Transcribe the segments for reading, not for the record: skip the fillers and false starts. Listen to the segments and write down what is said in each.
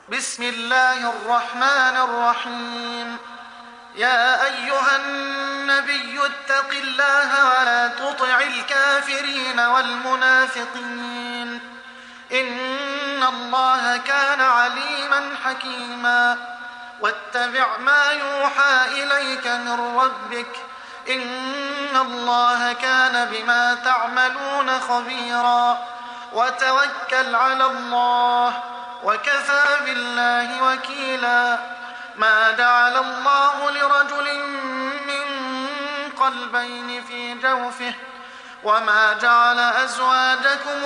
بسم الله الرحمن الرحيم. يا أيها النبي اتق الله ولا تطع الكافرين والمنافقين، إن الله كان عليما حكيما. واتبع ما يوحى إليك من ربك، إن الله كان بما تعملون خبيرا. وتوكل على الله، وكفى بالله وكيلا. ما جعل الله لرجل من قلبين في جوفه، وما جعل أزواجكم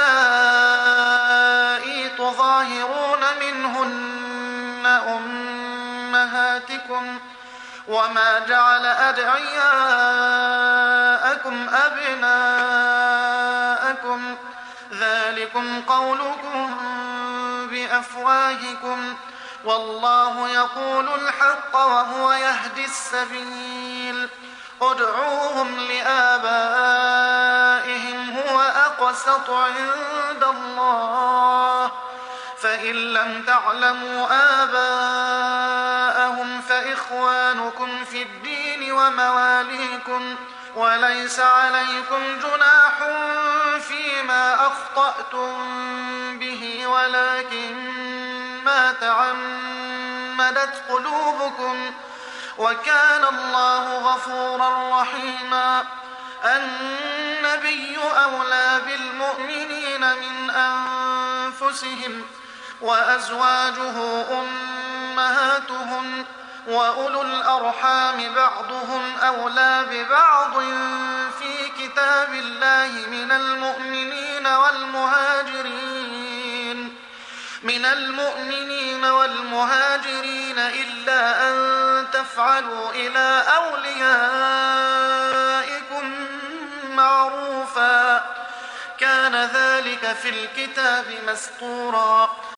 اللائي تظاهرون منهن أمهاتكم، وما جعل أدعياءكم أبناءكم، ذلكم قولكم بأفواهكم، والله يقول الحق وهو يهدي السبيل. ادعوهم لآبائهم هو أقسط عند الله، فإن لم تعلموا آباءهم فإخوانكم في الدين ومواليكم، وليس عليكم جناح فيما أخطأتم به، ولكن ما تعمدت قلوبكم، وكان الله غفورا رحيما. النبي أولى بالمؤمنين من أنفسهم، وأزواجه أمهاتهم، وأولو الأرحام بعضهم أولى ببعض في كتاب الله من المؤمنين والمهاجرين إلا أن تفعلوا إلى أوليائكم معروفا، كان ذلك في الكتاب مسطورا.